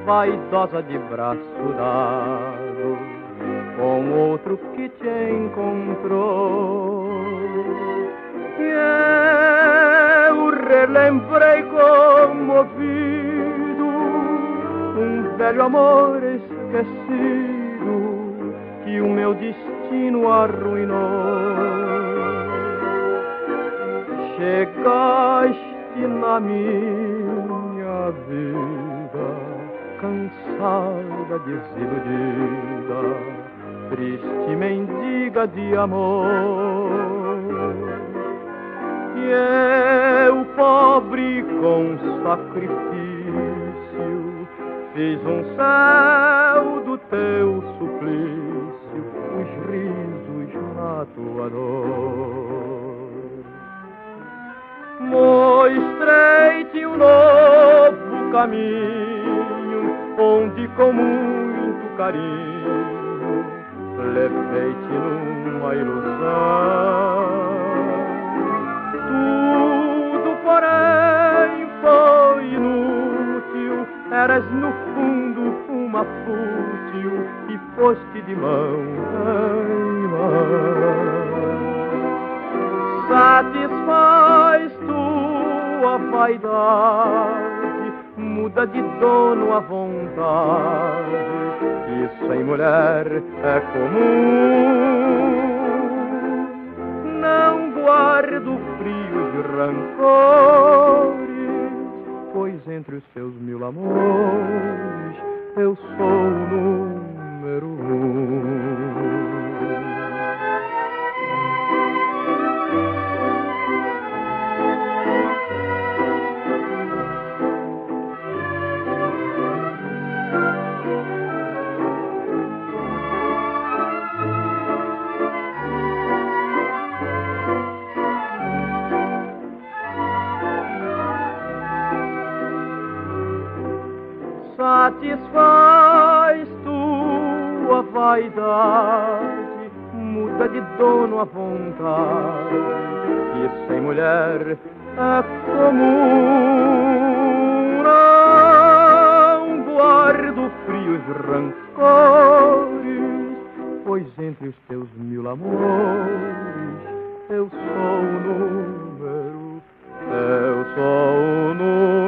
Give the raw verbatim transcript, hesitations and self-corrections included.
vaidosa de braço dado, com outro que te encontrou. E eu relembrei comovido um velho amor esquecido que o meu destino arruinou. Chegaste na minha vida, cansada, desiludida, triste mendiga de amor. E eu, pobre com sacrifício, fiz um céu do teu suplício, os risos na tua dor. Mostrei-te um novo caminho, onde com muito carinho levei-te numa ilusão. Tudo, porém, foi inútil, eras no fundo uma fútil e foste de mão em mão. Satisfaz tua vaidade, muda de dono à vontade, isso em mulher é comum. Não guardo frios de rancores, pois entre os teus mil amores eu sou o número um. Satisfaz tua vaidade, muda de dono à vontade, isso em mulher é comum. Não guardo frios rancores, pois entre os teus mil amores eu sou o número, eu sou o número.